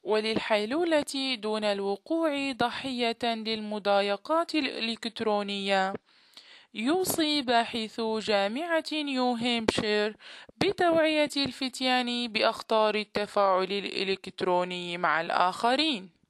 وللحيلولة دون الوقوع ضحية للمضايقات الإلكترونية، يوصي باحثو جامعة نيو هامشير بتوعية الفتيان بأخطار التفاعل الإلكتروني مع الآخرين.